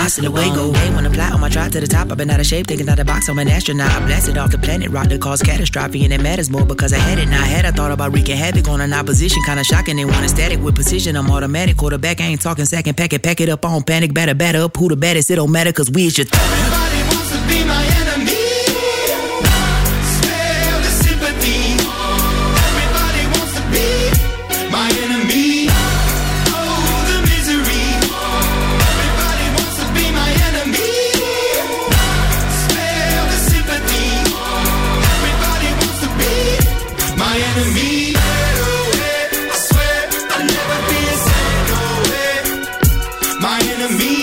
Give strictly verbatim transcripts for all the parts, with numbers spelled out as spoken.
hasta luego. Hey, wanna fly on my drive to the top. I've been out of shape, thinking out the box. I'm an astronaut. I blasted off the planet, rock that caused catastrophe, and it matters more because I had it. Now I had I thought about wreaking havoc on an opposition, kinda shocking. They want a static with precision. I'm automatic, quarterback. I ain't talking second pack it, pack it up on panic, batter, batter up. Who the baddest? It don't matter, cause we is just. Everybody wants to be my enemy. Spare the sympathy. Everybody wants to be my enemy. Oh, the misery. Everybody wants to be my enemy. Spare the sympathy. Everybody wants to be my enemy. I swear I'll never be a sad no way. My enemy.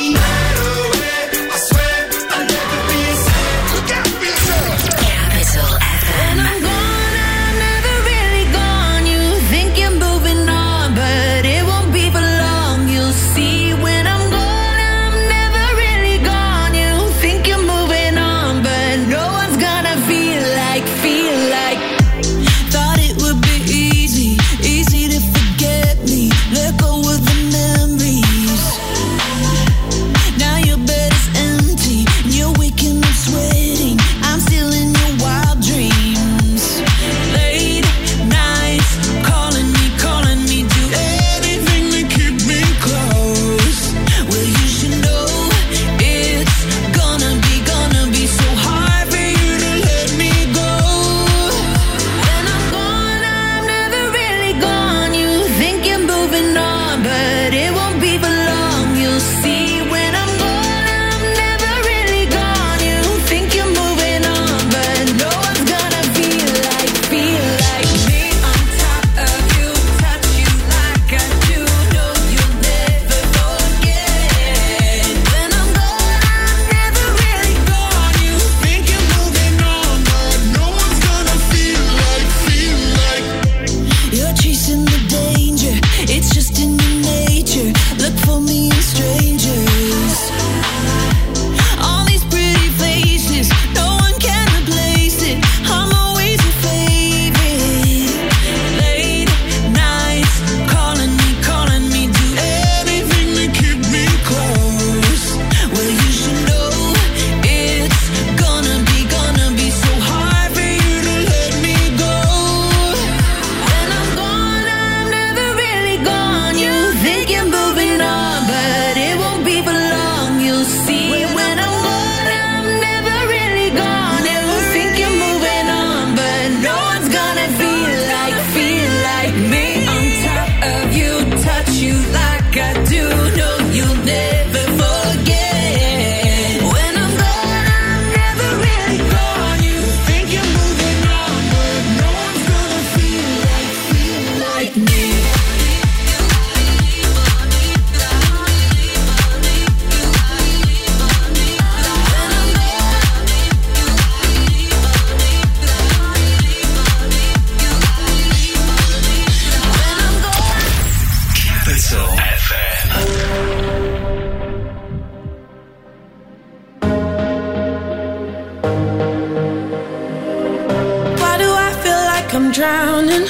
Drowning,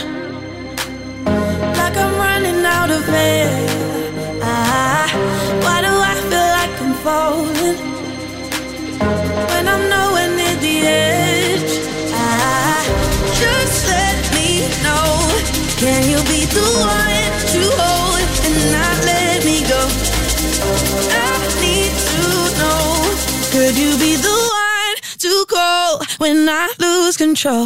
like I'm running out of air. Ah, why do I feel like I'm falling when I'm nowhere near the edge? Ah, just let me know. Can you be the one to hold and not let me go? I need to know. Could you be the one to call when I lose control?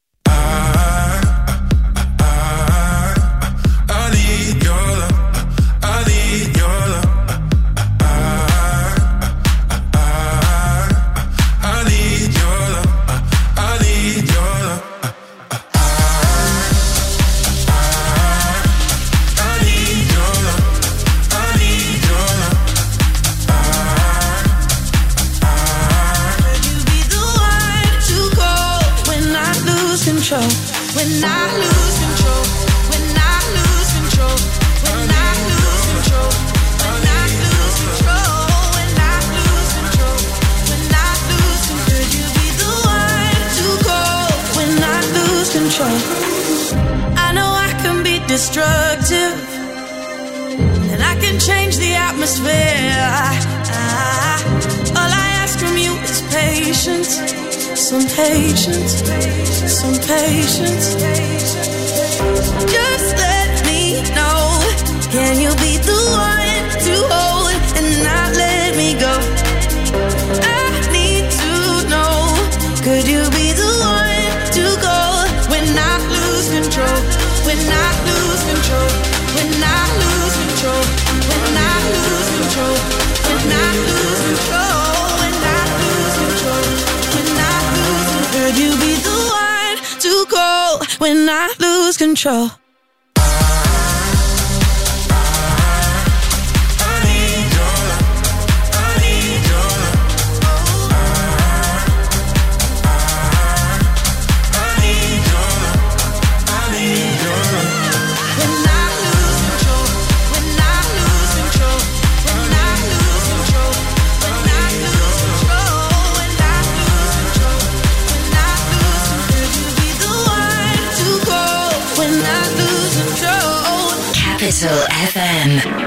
When I lose control, when I lose control, when I lose control, when I lose control, when I lose control, when I lose control, could you be the one to call when I lose control? I know I can be destructive, and I can change the atmosphere. I, I, some patience, some patience. Just let me know, can you be the one to hold and not let me go? I need to know, could you be the one to go when I lose control? When I lose control, when I lose control, when I lose control, when I lose control, when I lose control, when I lose control. Could you be the one to go when I lose control? Capital F M.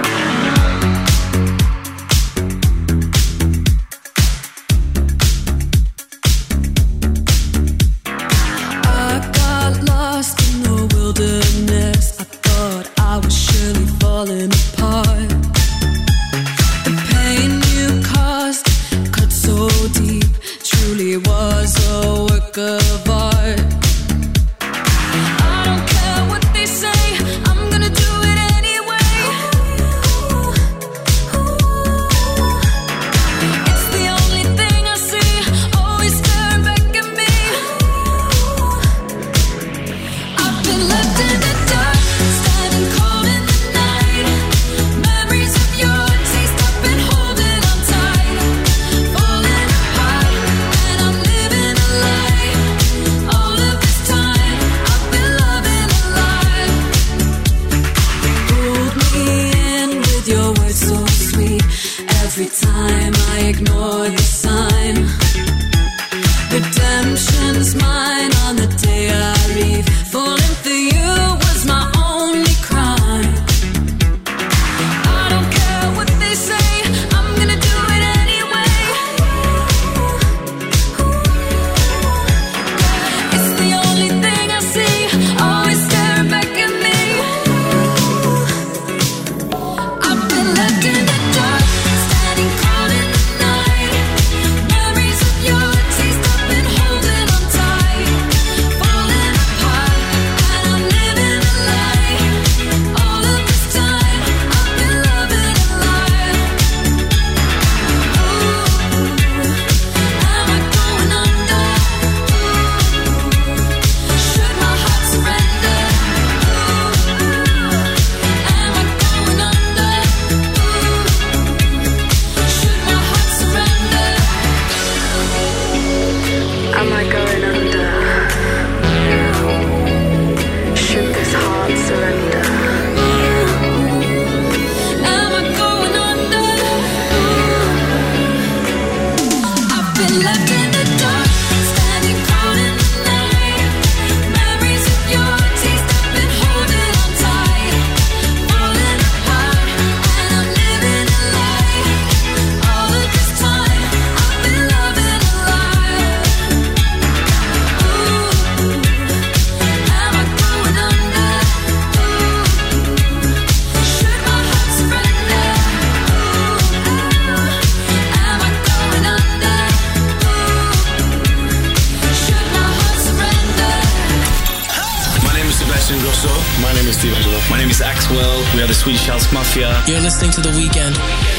You're listening to The Weekend.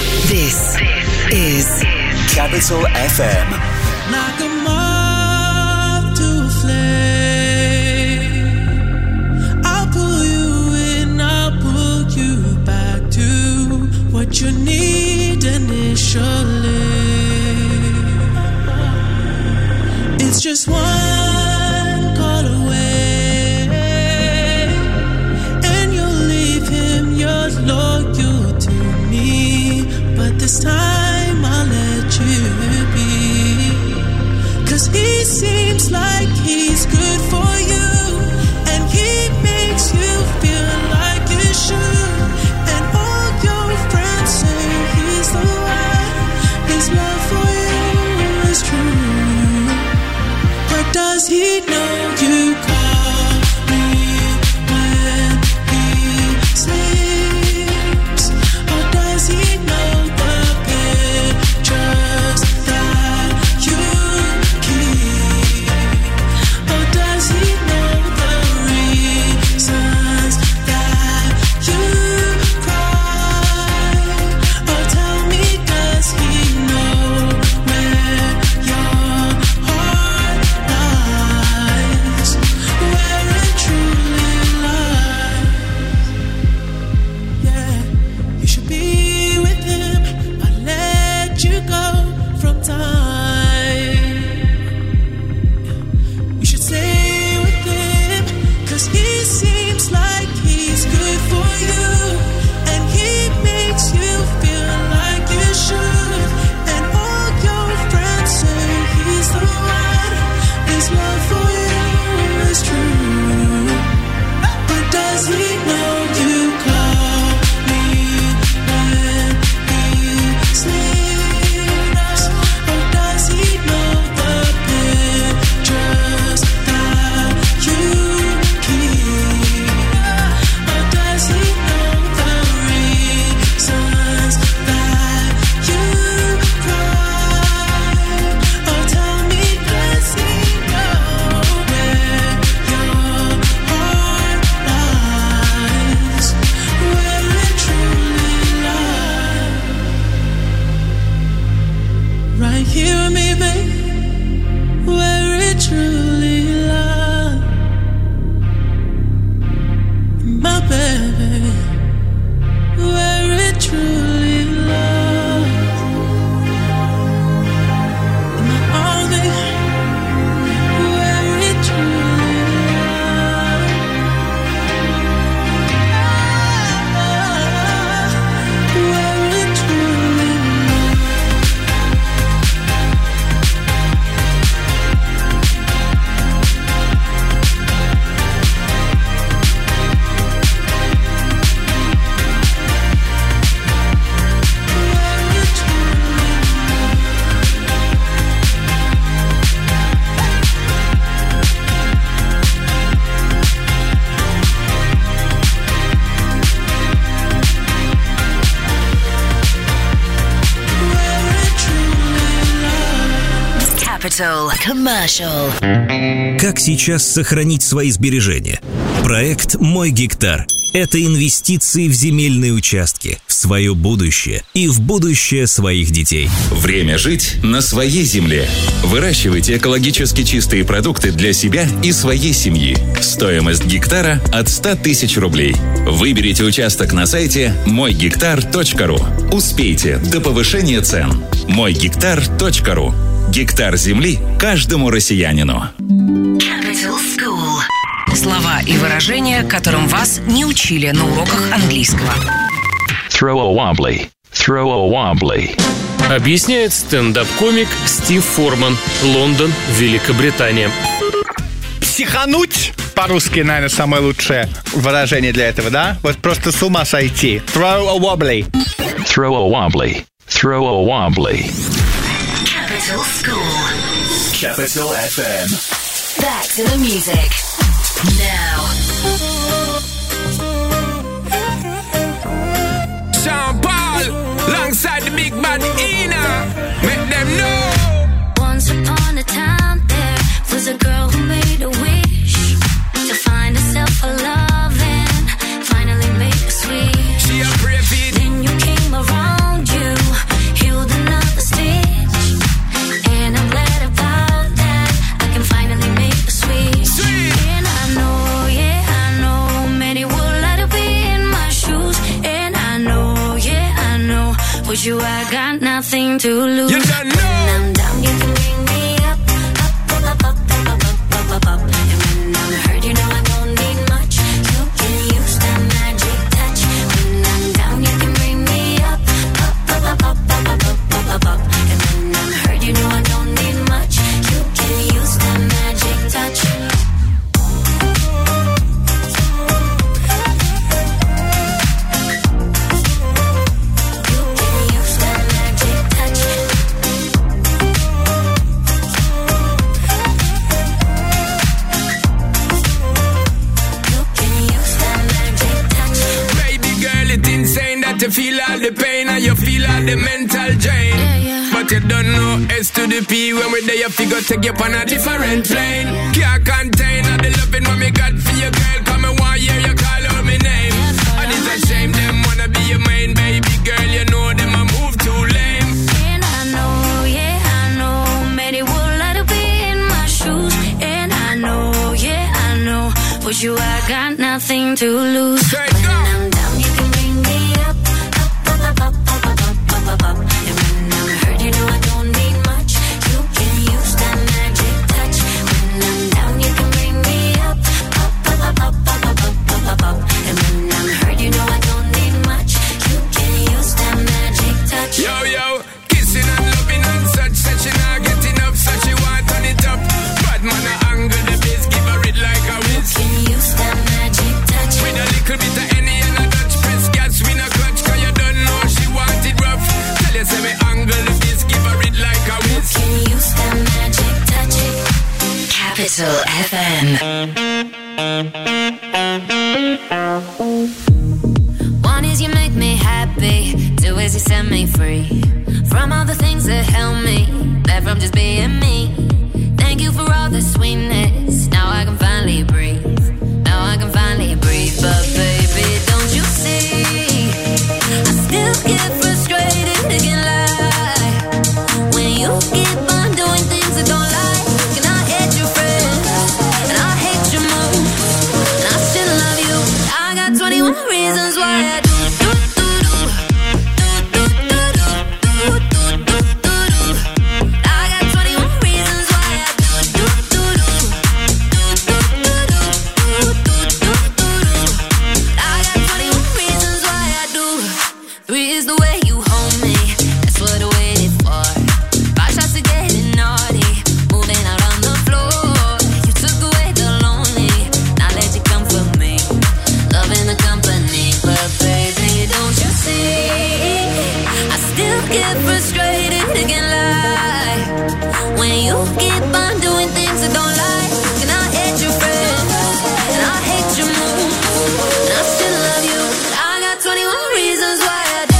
This is Capital F M. Like a moth to a flame, I'll pull you in, I'll pull you back to what you need initially. It's just one call away, and you'll leave him your loyal to me, but this time I'll let you be. 'Cause he seems like he's good for you, and he makes you feel like you should. And all your friends say he's the one, his love for you is true. Are you and me, babe? Where it truly lies, my baby. Where it truly lies, in my arms, where it truly lies, where it truly lies. Capital Commercial. Как сейчас сохранить свои сбережения? Проект «Мой гектар» – это инвестиции в земельные участки, в свое будущее и в будущее своих детей. Время жить на своей земле. Выращивайте экологически чистые продукты для себя и своей семьи. Стоимость гектара от ста тысяч рублей. Выберите участок на сайте мой гектар точка ру. Успейте до повышения цен. мой гектар точка ру. Гектар земли каждому россиянину. Capital School. Слова и выражения, которым вас не учили на уроках английского. Throw a wobbly. Throw a wobbly. Объясняет стендап-комик Стив Форман, Лондон, Великобритания. Психануть, по-русски, наверное, самое лучшее выражение для этого, да? Вот просто с ума сойти. Throw a wobbly. Throw a wobbly. Throw a wobbly. Capital School. Capital эф эм. Back to the music. Now. Sean Paul, alongside the big bad Ina. Make them know. Once upon a time there was a girl who made a wish to find herself a love and finally make a switch. She a brave it. Then you came around, you healed another stitch, and I'm glad about that. I can finally make a switch. Sweet. And I know, yeah, I know many would like to be in my shoes, and I know, yeah, I know, with you I got nothing to lose. You don't know. When I'm down, you can bring me up, up, up, up, up, up, up, up, up, up. And when I'm hurt, you know I don't need much. You can use that magic touch. When I'm down, you can bring me up, up, up, up, up, up, up, up, up, up. And when I'm hurt, you know I don't need much. You can use that magic touch. You can use that magic touch. You can use that magic touch. Baby girl, it's insane that you feel all the pain and you feel all the mental drain. Yeah, yeah. But you don't know S to the P. When we're there, you figure take you on a different plane. Can't contain all the loving what me got for you, girl. Come and one year you call out my name. And it's a shame them wanna be your main baby girl. You know them a move too lame. And I know, yeah, I know many would like to be in my shoes. And I know, yeah, I know, with you I got nothing to lose. Straight When go. I'm down, you can bring me up, up, up, up, up, up, up, up, up, up. And when I'm hurt, you know I don't need much. You can use that magic touch. When I'm down, you can bring me up, up, up, up, up, up, up, up, up, up. And when I'm hurt, you know I don't need much. You can use that magic touch. Yo, yo, kissing and loving and such. Said she not get enough, so she want turn it up. Bad man a angle the bass, give her it like a whiz. Can use that magic touch. With a little bit of any and a Dutch press gas, we no clutch, cause you don't know she want it rough. Tell you say me angle the bass, give her it like a whiz. Can use that magic touch. Capital эф эм. One is you make me happy, two is you set me free from all the things that held me back from just being me. Thank you for all the sweetness. Now I can finally breathe. Now I can finally breathe. But baby, don't you see? I still get frustrated, it can lie when you and you keep on doing things I don't like. And I hate your friends, and I hate your moves, and I still love you, but I got twenty-one reasons why I do.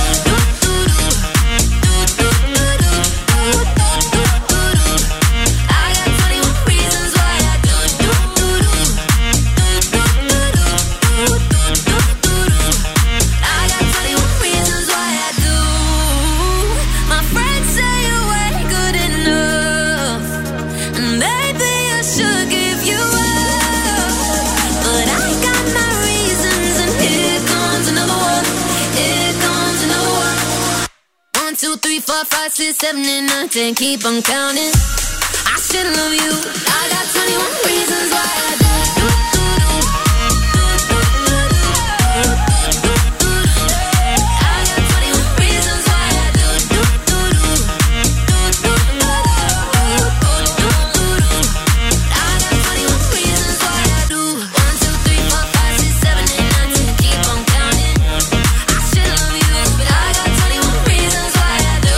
Two, three, four, five, six, seven, eight, nine, ten. Keep on counting. I still love you. I got twenty-one reasons why I do. I got twenty-one reasons why I do. I got twenty-one reasons why I do. One, two, three, four, five, six, seven, eight, nine, ten. Keep on counting. I still love you, but I got twenty-one reasons why.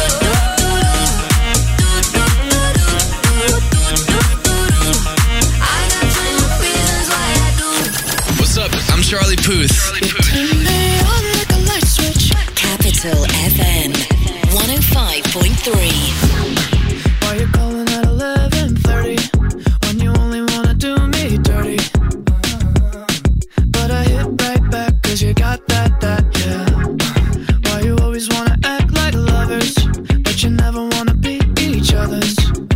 I'm Charlie Puth. Turn me on like a light switch. Capital F M one oh five point three. Why you calling at eleven thirty when you only wanna do me dirty? But I hit right back cause you got that, that, yeah. Why you always wanna act like lovers but you never wanna be each other's?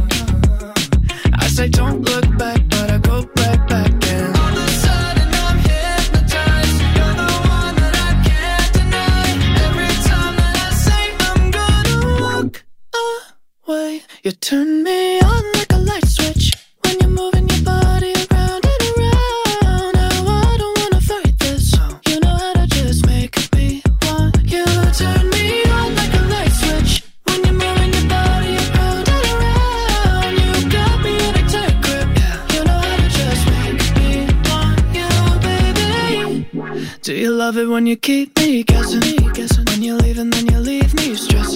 I say don't look back but I go right back and all of a sudden I'm hypnotized. You're the one that I can't deny. Every time that I say I'm gonna walk away, you turn me on like a light switch when you're moving your body around and around. Now I don't wanna fight this. You know how to just make me want you. Turn me on like a light switch when you're moving your body around and around. You got me in a tight grip. You know how to just make me want you, baby. Do you love it when you keep me guessing? When you leave and then you leave me stressing.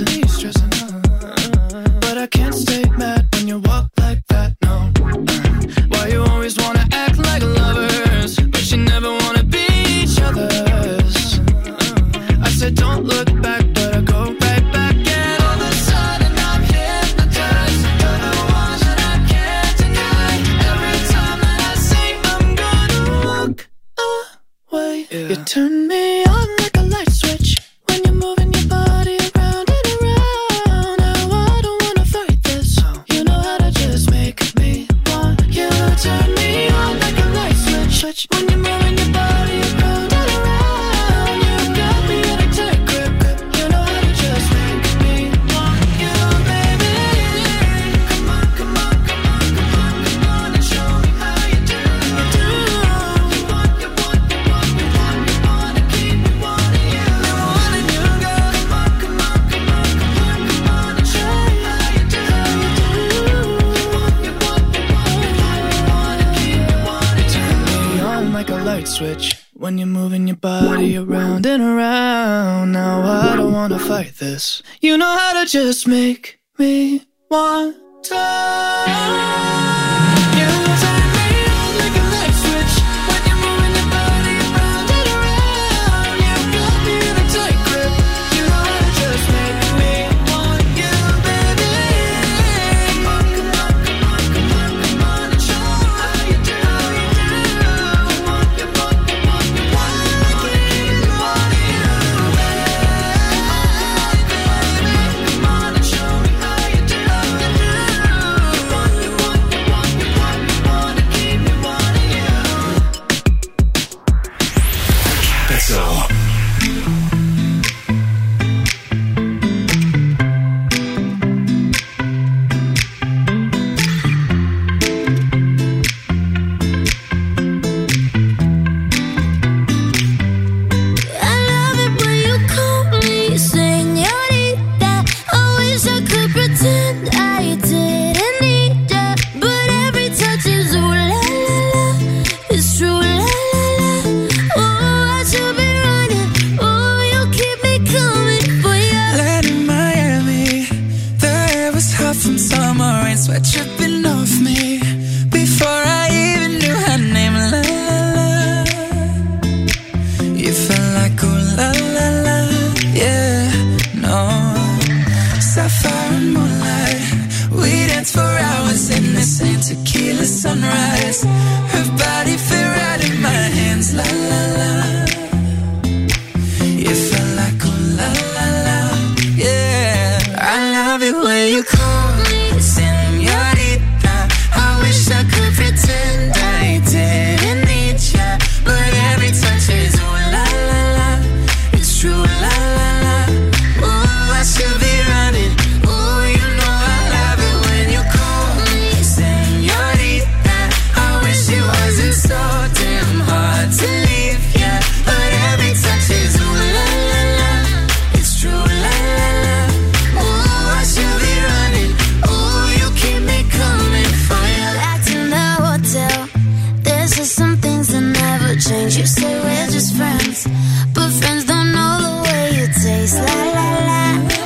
But I can't stay mad when you walk like that, no. Why you always wanna act like lovers but you never wanna be each other's? I said don't look back but I go right back and all of a sudden I'm hypnotized. You're the one that I can't deny. Every time that I say I'm gonna walk away, yeah. You turn me on like a light switch when you're moving your body around and around. Now I don't wanna fight this. You know how to just make me want you. Turn me on like a light switch when you're moving your body around and around. You got me in a tight grip. You know how to just make me want you, baby. Come on, come on, come on, come on, come on and show me how you do. You want, you want, you want, you want, you want to keep me wanting you. Wanting you, girl. Come on, come on, come on, come on, come on and show me how you do. You want, you want, you want, you want, you want to keep me wanting you. Turn me on like a light switch when you're moving your body around and around. Now I don't wanna fight this. You know how to just make me want to. You turn me on like a light switch when you're moving your body around and around. You got me in a tight grip. You know how to just make me want you, baby. Come on, come on, come on, come on, come on and show me how you do. You want, you want, you want, you want, you want to keep me wanting you. Come on and show me how you do. You want, you want, you off from summer rain, sweat dripping off me. Before I even knew her name, la la la. You felt like ooh la la la, yeah, no. Sapphire and moonlight, we danced for hours in the same tequila sunrise. Her body fit right in my hands, la la la. You felt like ooh la la la, yeah. I love it when you call me señorita. I wish I could pretend I didn't need ya, but every touch is ooh la la la. It's true, la la la. Ooh, I should be running. Ooh, you know I love it when you call me señorita. I wish it wasn't so damn hard to leave ya, but every touch is ooh la la la. It's true, la la la. Ooh, I should be running. Ooh, you keep me coming for ya. Back in the hotel, there's just some things that never change. You say we're just friends, but friends don't know the way you taste. La la la.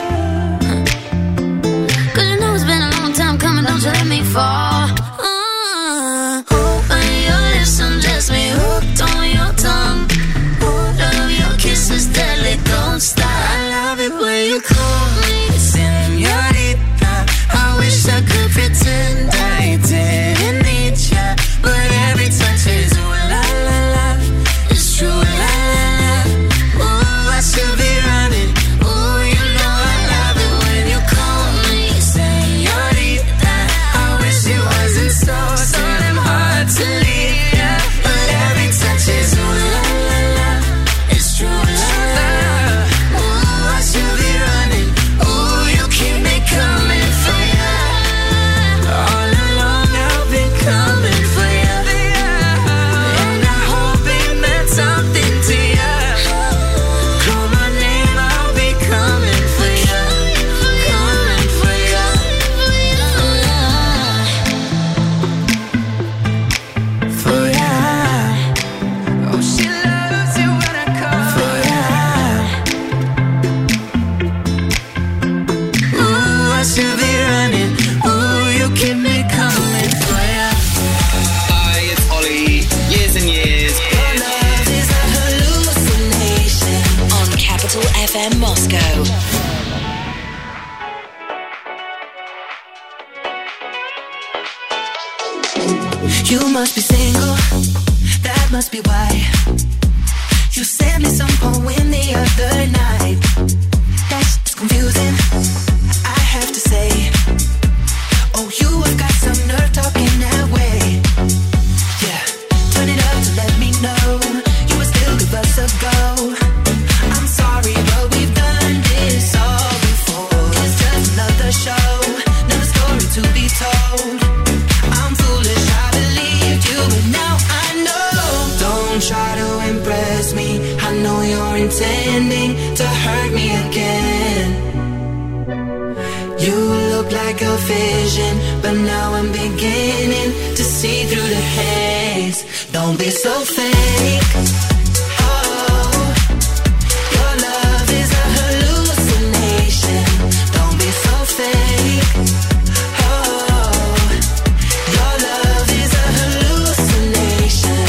Cause you know it's been a long time coming, don't you let me fall. Uh, when your lips undress me, hooked on your tongue. Oh, love your kisses deadly, don't stop. I love it when you call me señorita. I wish I could pretend I didn't need ya, but every touch is ooh la la la. It's true, la la la. Ooh, I should be running. Ooh, you know I love it when you call me señorita. I wish it wasn't so so damn hard to leave ya, but every touch is ooh la la la. It's true, la la la. Ooh, I should be running. Ooh, you keep me coming for ya. All along I've been coming for ya, and I hope it meant something to ya. Call my name, I'll be coming for ya, coming for ya. For ya. Oh, she loves it when I call for ya. Ooh, I should be running. Ooh, you keep me coming for ya. Hi, it's Ollie. Years and years. Your love is a hallucination. On Capital F M Moscow. You must be single, that must be why you sent me some poem the other night. That's confusing, I have to say. Oh, you have got some nerve talking that way. Yeah, turn it up to let me know you would still give us a go. I'm sorry, but we've done this all before. It's just another show, another story to be told. I'm foolish, I believed you, but now I know. Don't try to impress me, I know you're intending to hurt me again. You look like a vision, but now I'm beginning to see through the haze. Don't be so fake. Oh, your love is a hallucination. Don't be so fake. Your love is a hallucination.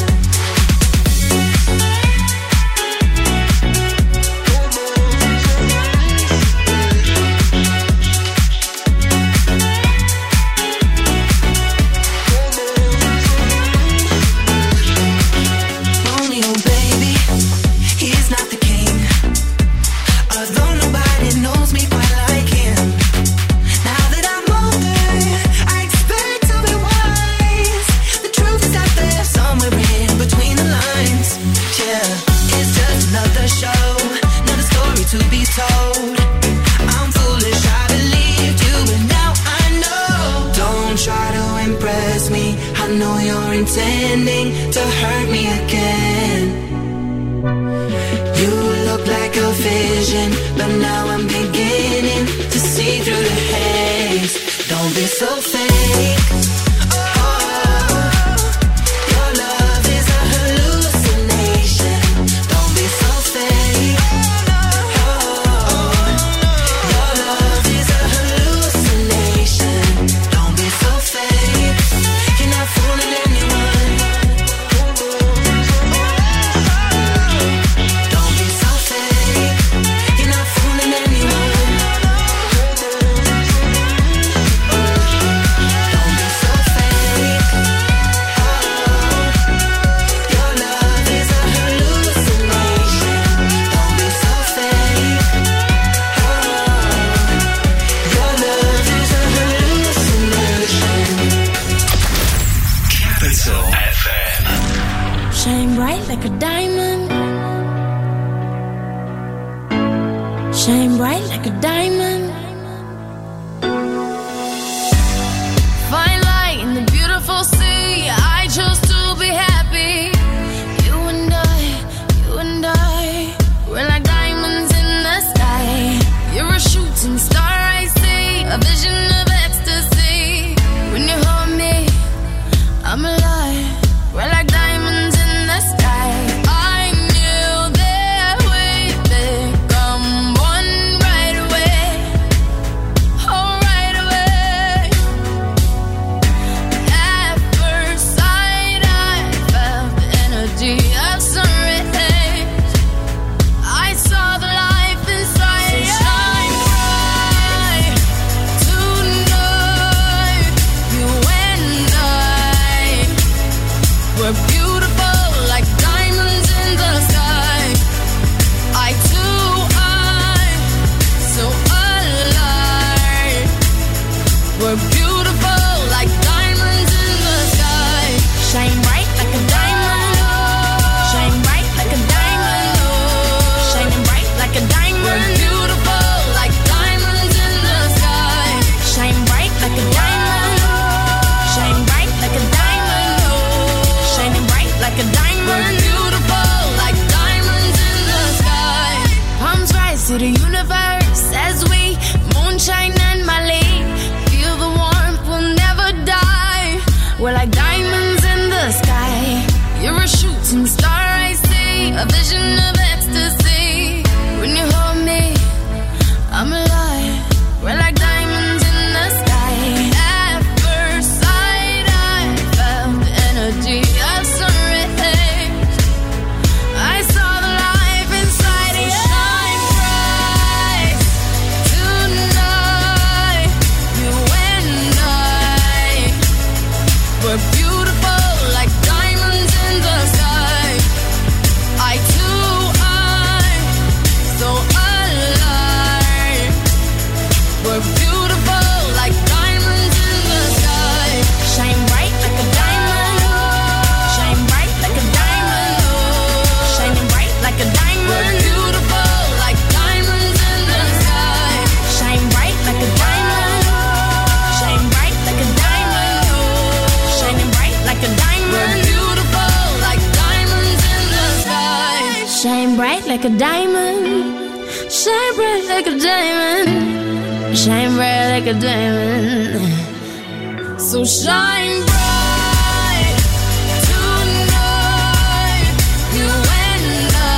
Romeo, baby, he's not the king. Although nobody knows me quite like him. Now that I'm older, I expect to be wise. The truth is out there somewhere in between the lines. Yeah, it's just another show, another story to be told. I'm foolish, I believed you, but now I know. Don't try to impress me, I know you're intending to hurt me again. You look like a vision, but now I'm beginning to see through the haze. Don't be so fake. Oh, your love is a hallucination. Don't be so fake. Oh, your love is a hallucination. diamond. Shine bright like a diamond. Fine light in the beautiful sea. I chose to be happy. You and I, you and I, we're like diamonds in the sky. You're a shooting star I see, a vision of ecstasy. When you hold me, I'm alive. We're like diamonds in the sky. I knew that we'd become one right away. Oh, right away. At first sight, I felt the energy of sun rays. I saw the life inside you. Shine bright tonight. You and I, we're beautiful like diamonds in the sky. I too, I'm so alive. We're beautiful like diamonds in the sky. Shine bright like a diamond. Shine bright like a diamond. Shining bright like a diamond. We're beautiful like diamonds in the sky. Shine bright like a diamond. Shine bright like a diamond. Shining bright like a diamond. We're beautiful like diamonds in the sky. Palms rise to the universe as we moonshine and Mali. Feel the warmth, we'll never die. We're like diamonds in the sky. You're a shooting star I see, a vision of ecstasy. When you hold me, I'm alive. We're like diamonds in the sky. At first sight, I felt the energy of sun rays. I saw the life inside you. Shine bright tonight. You and I, we're beautiful like diamonds in the sky. I too, I'm so alive. We're beautiful like diamonds in the sky. Shine bright like a diamond. Shine bright like a diamond. Shining bright like a diamond. We're beautiful like diamonds in the sky. Shine bright like a diamond. Shine bright like a diamond. Shining bright like a diamond. We're beautiful like diamonds in the sky. Shine bright like a diamond. Shine bright like a diamond. Shine bright like a diamond. So shine bright tonight. You and I,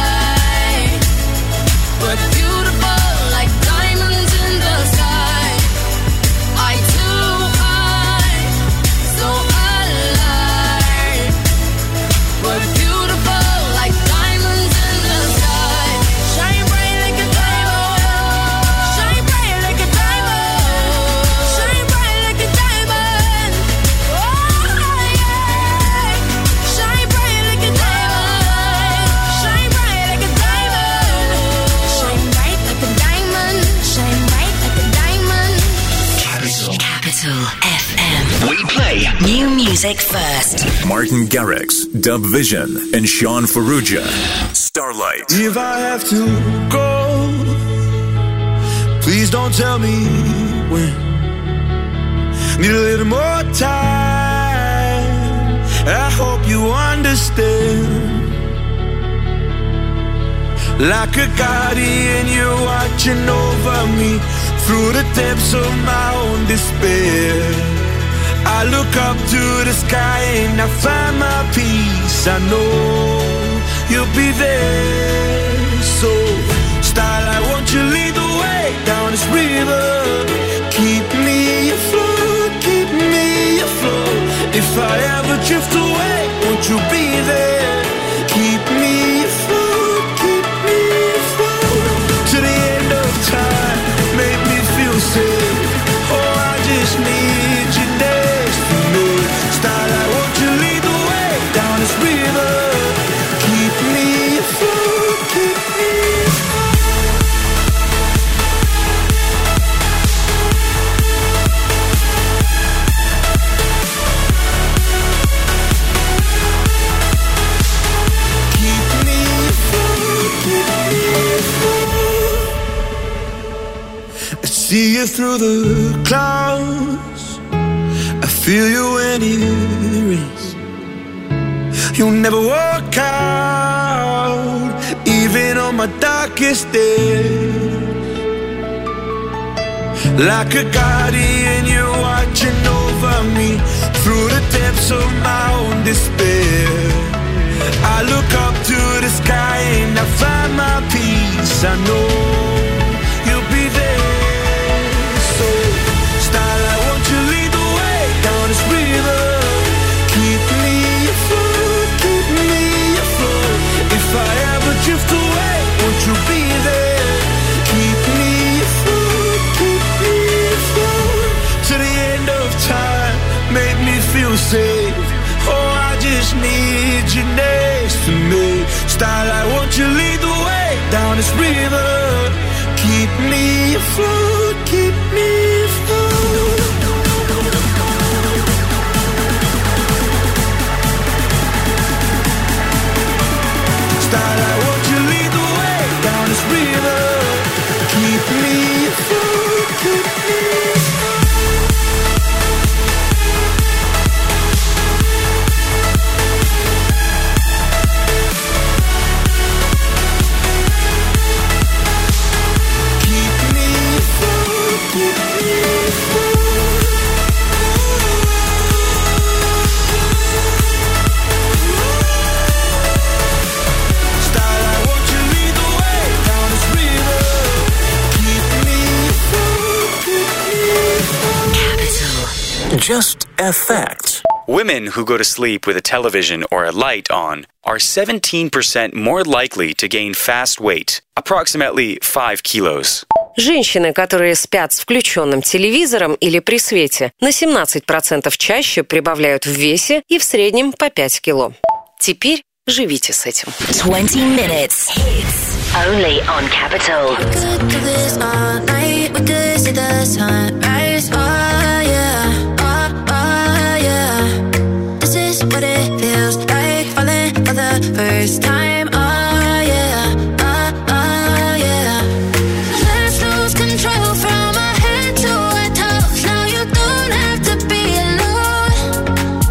we're beautiful like diamonds in the sky. I too, I'm so alive. We're beautiful like diamonds in the sky. Shine bright like a diamond. Shine bright like a diamond. Shine bright like a diamond. Oh yeah. Shine bright like a diamond. Shine bright like a diamond. Shine bright like a diamond. Shine bright like a diamond. Capital. Capital F M. We play new music first. Martin Garrix, Dub Vision, and Sean Ferrugia. Starlight. If I have to go, please don't tell me when. Need a little more time. I hope you understand. Like a guardian, you're watching over me through the depths of my own despair. I look up to the sky and I find my peace. I know you'll be there. So, Starlight, won't you lead the way down this river? Keep me afloat, keep me afloat. If I ever drift away, won't you be there? Keep me afloat, keep me afloat. To the end of time, make me feel safe. Oh, I just need you next to me. Starlight, won't you lead the way down this river? Keep me afloat, keep me afloat. you through the clouds. I feel you when it rains. You'll never walk out, even on my darkest days. Like a guardian, you're watching over me through the depths of my own despair. I look up to the sky and I find my peace. I know you'll be there. So, starlight, won't you lead the way down this river? Keep me afloat, keep me afloat. If I ever drift away, won't you be there? Keep me afloat, keep me afloat. To the end of time, make me feel safe. Oh, I just need you next to me. Starlight, won't you lead the way down this river? Keep me afloat, keep me afloat. Starlight, won't you lead the way down this river? Keep me afloat, keep me afloat. Just a fact. Women who go to sleep with a television or a light on are seventeen percent more likely to gain fast weight, approximately five kilos. Женщины, которые спят с включенным телевизором или при свете, на семнадцать процентов чаще прибавляют в весе и в среднем по пять кило. Теперь живите с этим. twenty minutes hits only on Capital. We could do this all night. We could see the sunrise. Oh yeah, oh, oh yeah. This is what it feels like, falling for the first time. Oh yeah, oh, oh yeah. Let's lose control from our head to our toes. Now you don't have to be alone.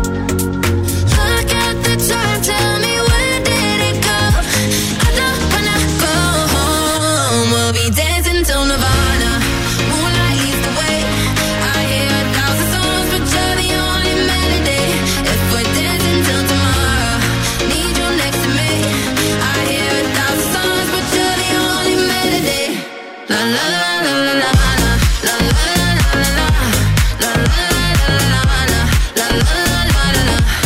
Look at the time, tell me when did it go? I don't wanna go home. We'll be dancing till Nirvana. Moonlight leads the way. I hear a thousand songs, but you're the only melody. If we're dancing till tomorrow, need you next to me. I hear a thousand songs, but you're the only melody. La la la la la la la la la la la la la la la la la.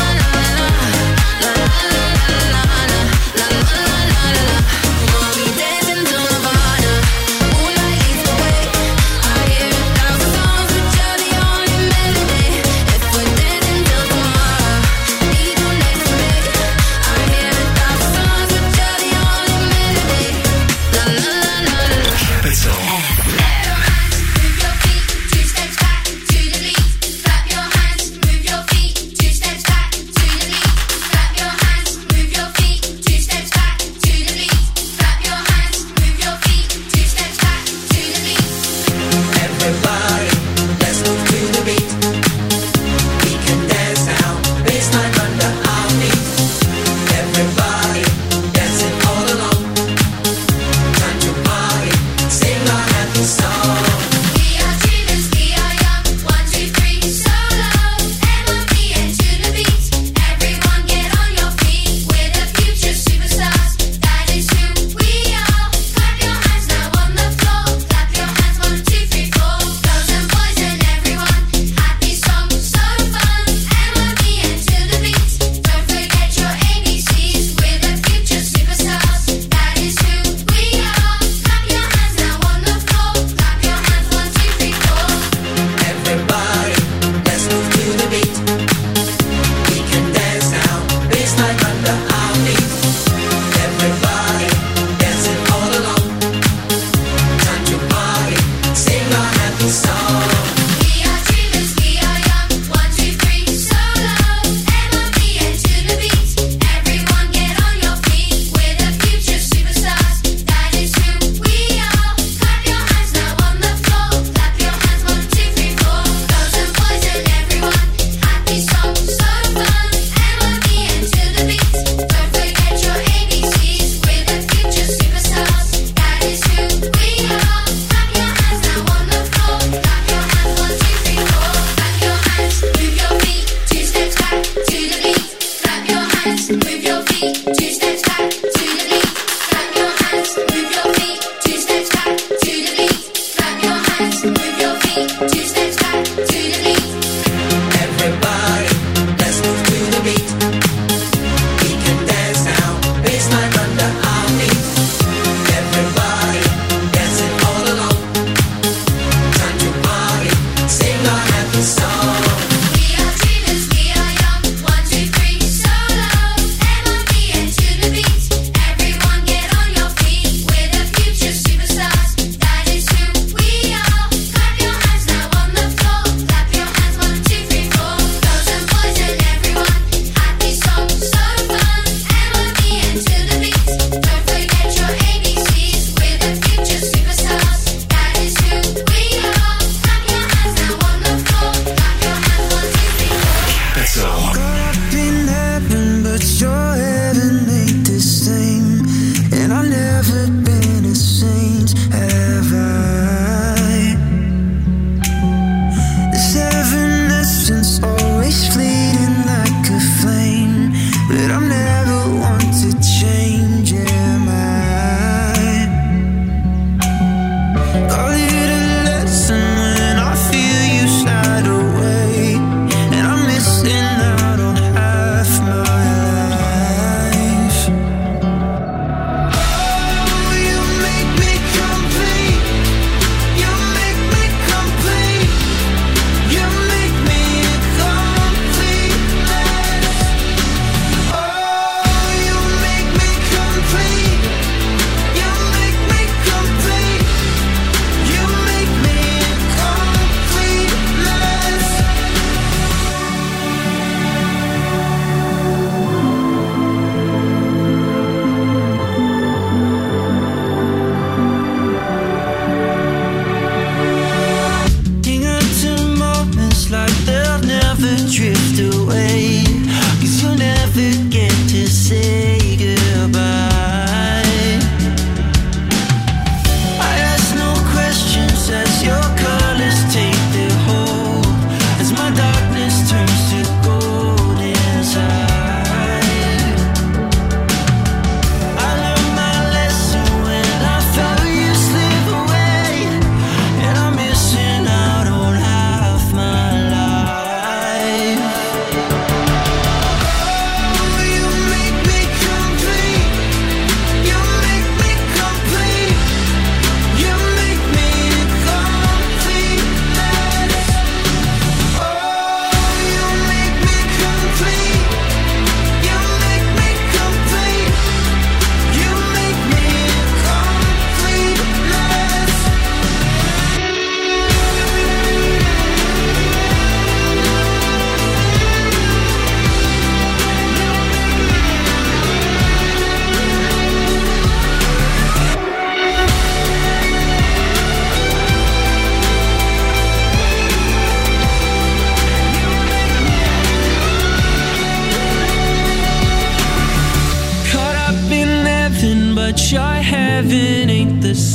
We'll be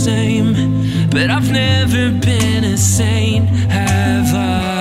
same, but I've never been insane, have I?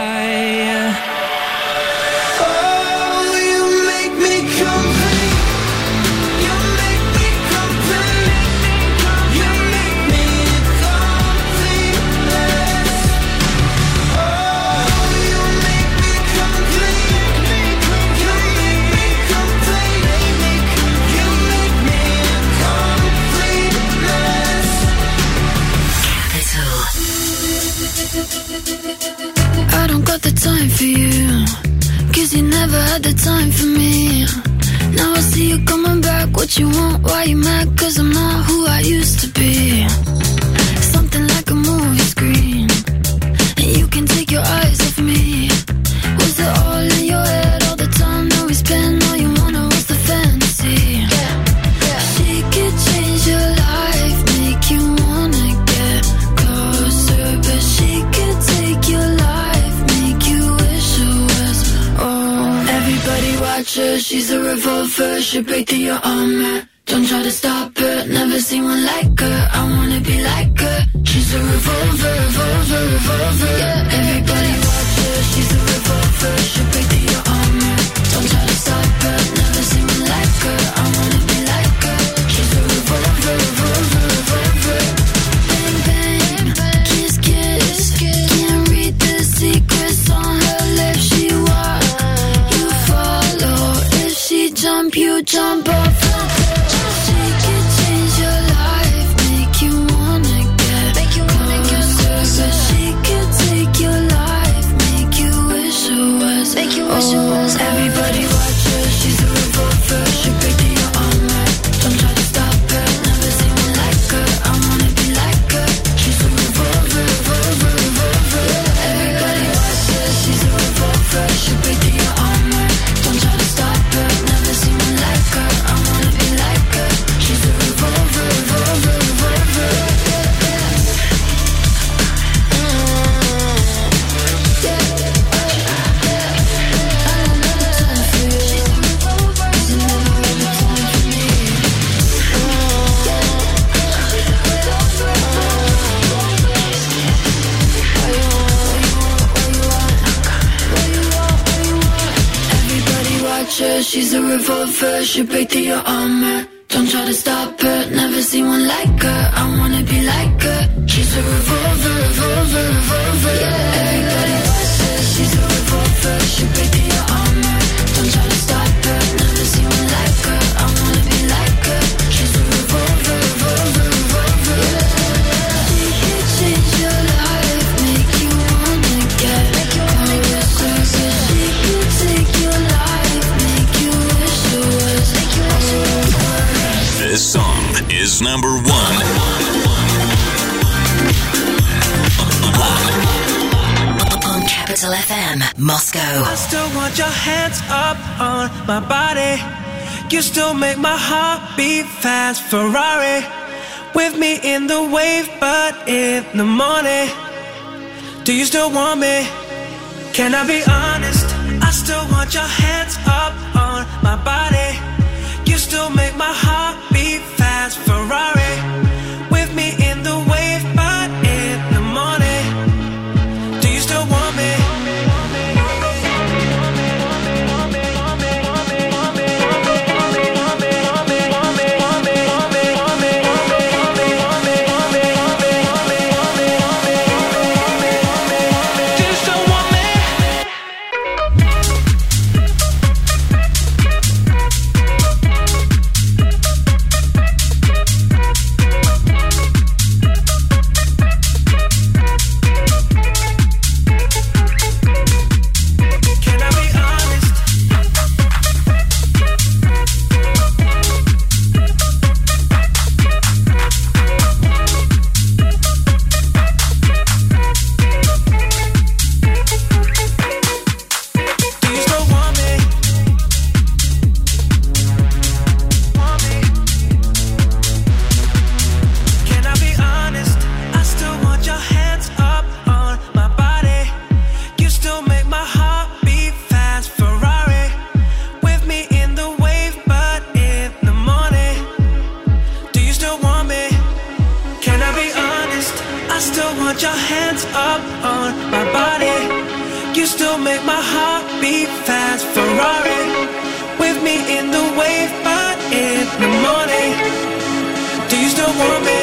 I don't got the time for you, cause you never had the time for me. Now I see you coming back, what you want, why you mad? Cause I'm not who I used to be. Something like a movie screen, and you can take your eyes off me. Was it all in your head all the time that we spend? All you wanted was the fantasy. She could change your life, make you wanna get closer, but she could take your life, make you wish it was. Oh, everybody watch her, she's a revolver, she'll break through your armor. Don't try to stop her, never seen one like her. I wanna be like her. She's a revolver, revolver, revolver. Yeah, everybody watch her, she's a revolver, she'll break through your armor. Don't try to stop her, never seen one like her. I wanna be like her. She's a revolver, revolver, revolver. Bang, bang, kiss, kiss. Can't read the secrets on her lips. She walk, you follow. If she jump, you jump off. Everybody watch her, she's a revolver, she'll break through your armor. Don't try to stop her, never seen one like her. I wanna be like her. She's a revolver, revolver, revolver. Everybody watch her, she's a revolver, she'll break through your armor. Don't try to stop her, never seen one like her. I wanna be like her. She's a revolver, revolver, revolver. She's a revolver, she'll break through your armor. Don't try to stop her, never seen one like her. I wanna be like her. She's a revolver, revolver, revolver. Yeah, everybody watch her, she's a revolver, she'll break through your armor. Don't try to stop her, never seen one like her. I wanna be like her. She's a revolver, revolver, revolver. Yeah. She could change your life, make you wanna get closer. She could take your life. This song is number one. On Capital F M, Moscow. I still want your hands up on my body. You still make my heart beat fast. Ferrari with me in the wave, but in the morning. Do you still want me? Can I be honest? I still want your hands up on my body. You still make my heart beat fast. Ferrari with me in the wave, but in the morning. Do you still want me? want your hands up on my body. You still make my heart beat fast. Ferrari, with me in the wave, but in the morning. Do you still want me?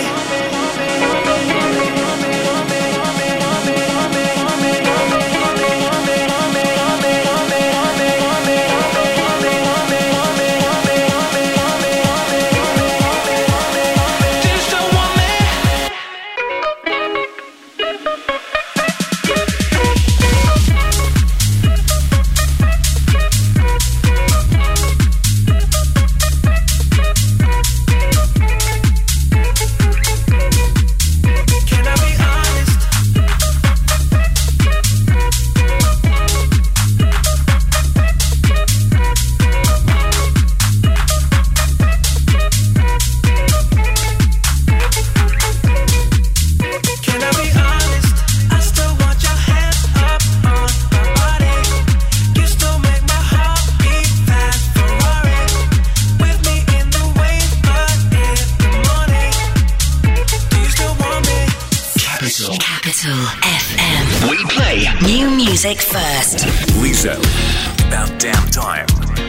Music first. Lizzo, About Damn Time.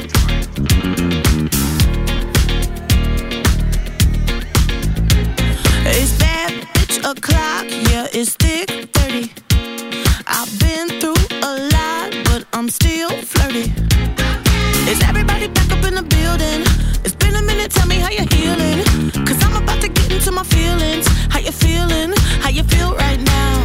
It's bad bitch o'clock, yeah, it's thick thirty. I've been through a lot, but I'm still flirty. Is everybody back up in the building? It's been a minute, tell me how you're healing. Cause I'm about to get into my feelings. How you feeling? How you feel right now?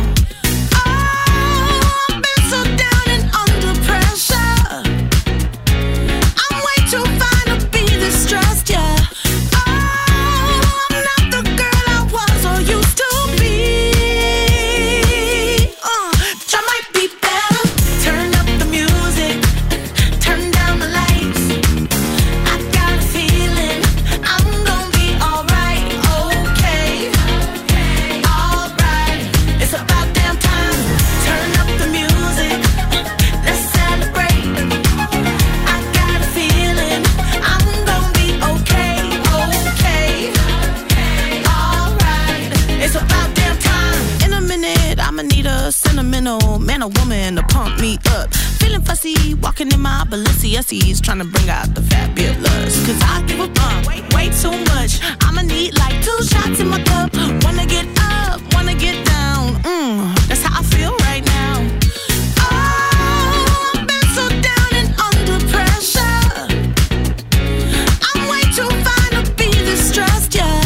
Man or woman to pump me up. Feeling fussy, walking in my Balenciennes, trying to bring out the fabulous. Cause I give a fuck, way, way too much. I'ma need like two shots in my cup. Wanna get up, wanna get down. Mm, that's how I feel right now. Oh, I've been so down and under pressure. I'm way too fine to be distressed, yeah.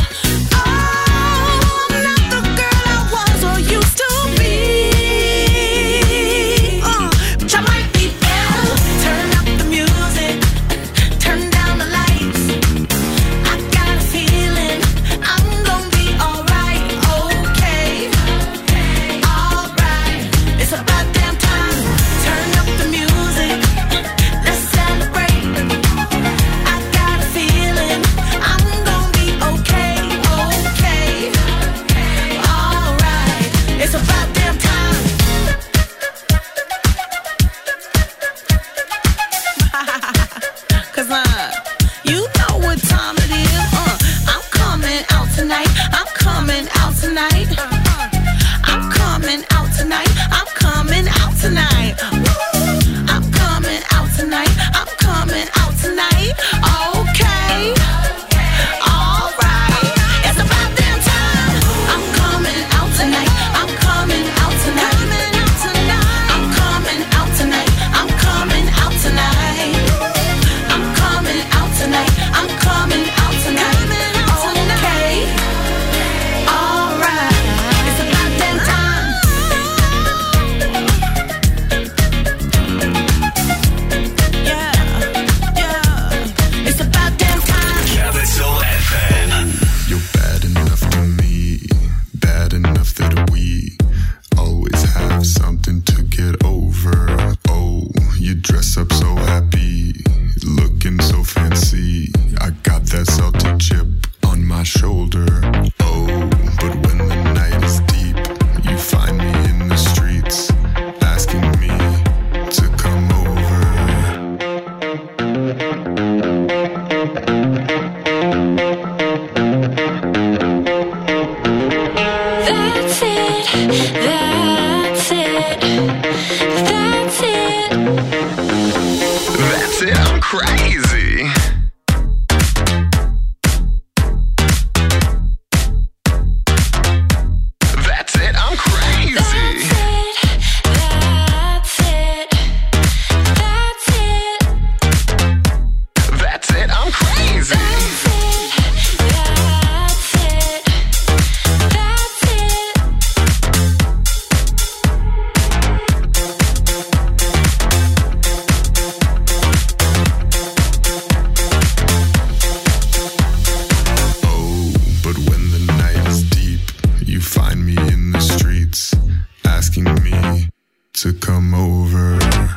That's it, that's it, that's it. That's it, I'm crazy. That's it, I'm crazy. That's it, that's it, That's it, I'm crazy. But when the night is deep, you find me in the streets, asking me to come over.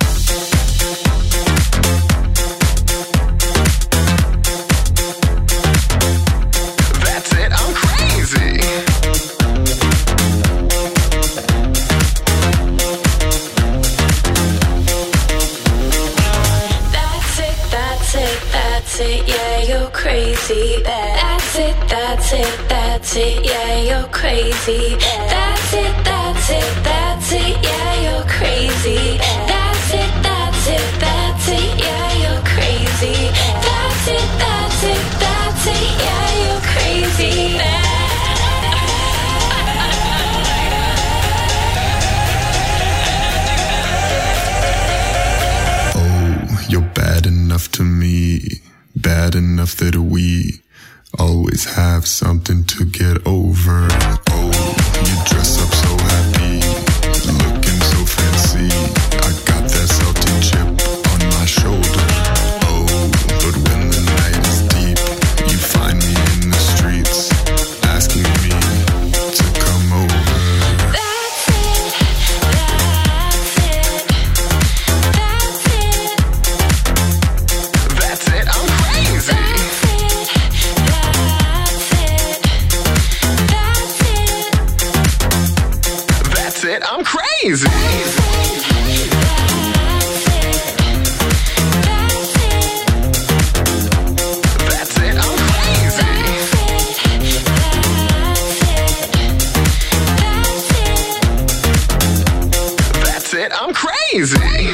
That's it, I'm crazy. That's it, that's it, that's it, yeah, you're crazy. That's it, that's it, that's it, yeah, you're crazy. That's it, that's it, that's it, yeah, you're crazy. That's it, that's it, that's it, yeah, you're crazy. That's it, that's it, that's it, yeah, you're crazy. You're bad enough to me, bad enough that we always have something to get over. Oh, you dress up so happy, looking so fancy. I got that salty chip on my shoulder. Oh, but when the night is deep, you find me in the streets, asking me to come over. That's it, I'm crazy. That's it, I'm crazy. That's it, I'm crazy. That's it, I'm crazy.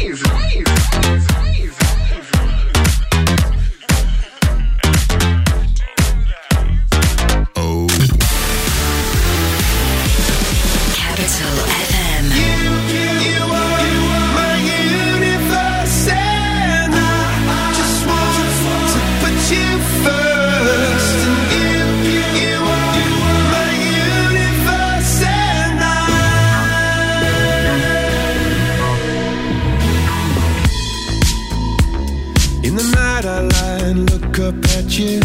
Capital F M. You are my universe, and I just want to put you first. You, you are my universe, and I. In the night I lie and look up at you.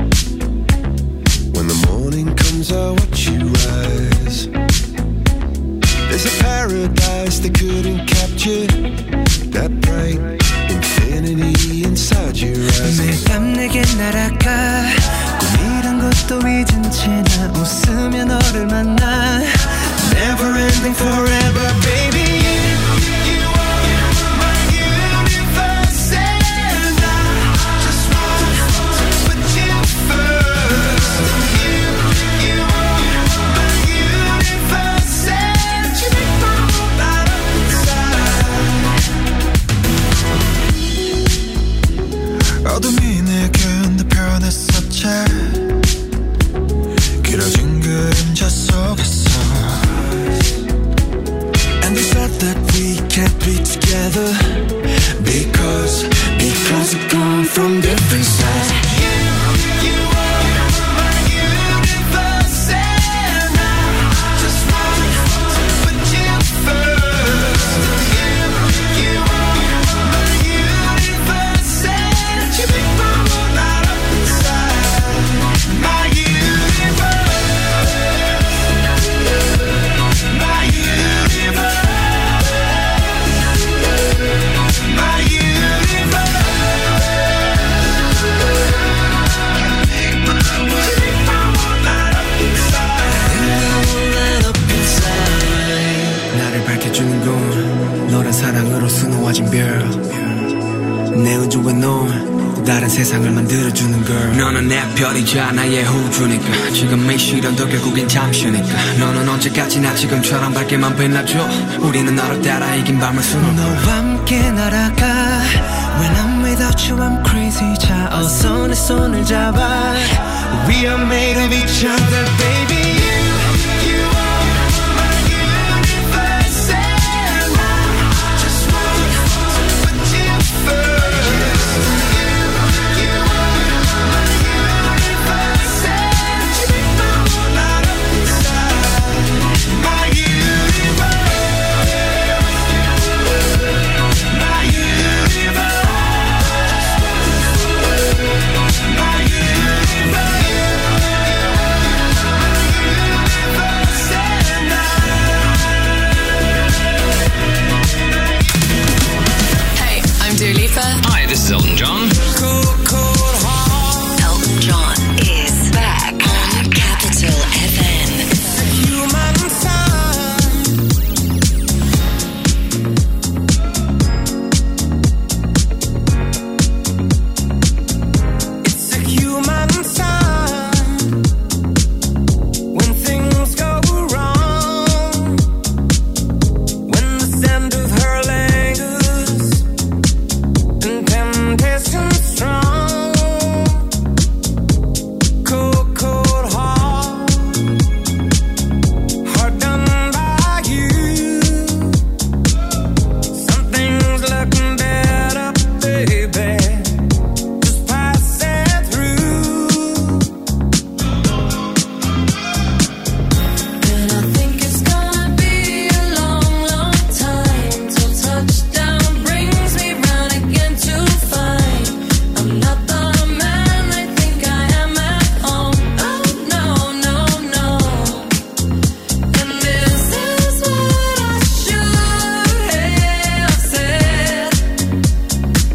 When the morning comes I watch you rise. There's a paradise they couldn't capture, that bright infinity inside your eyes. 매일 밤 내게 날아가 꿈이란 것도 잊은 채 나 웃으며 너를 만나. Never ending forever baby. You are my universe, and I just want to put you first. You, you are my universe, and you make my whole light up inside. 어둠이 내겐 더 변했었지. 길어진 그림자 속에서. And they said that we can't be together because, because we come from different sides. You, you are my universe, and I just want to put you first. You, you are my universe, and you make my whole light up inside. My universe, my universe. My universe. 나를 밝혀주는 건 너란 사랑으로 수놓아진 별. 내 우주에 넌 또 다른 세상을 만들어주는 girl. 너는 내 별이자 나의 호주니까 지금의 시련도 결국엔 잠시니까 너는 언제까지나 지금처럼 밝게만 빛나줘. 우리는 너를 따라 이긴 밤을 수놓고 너와 함께 날아가. When I'm without you I'm crazy. 자 어서 내 손을 잡아. We are made of each other baby.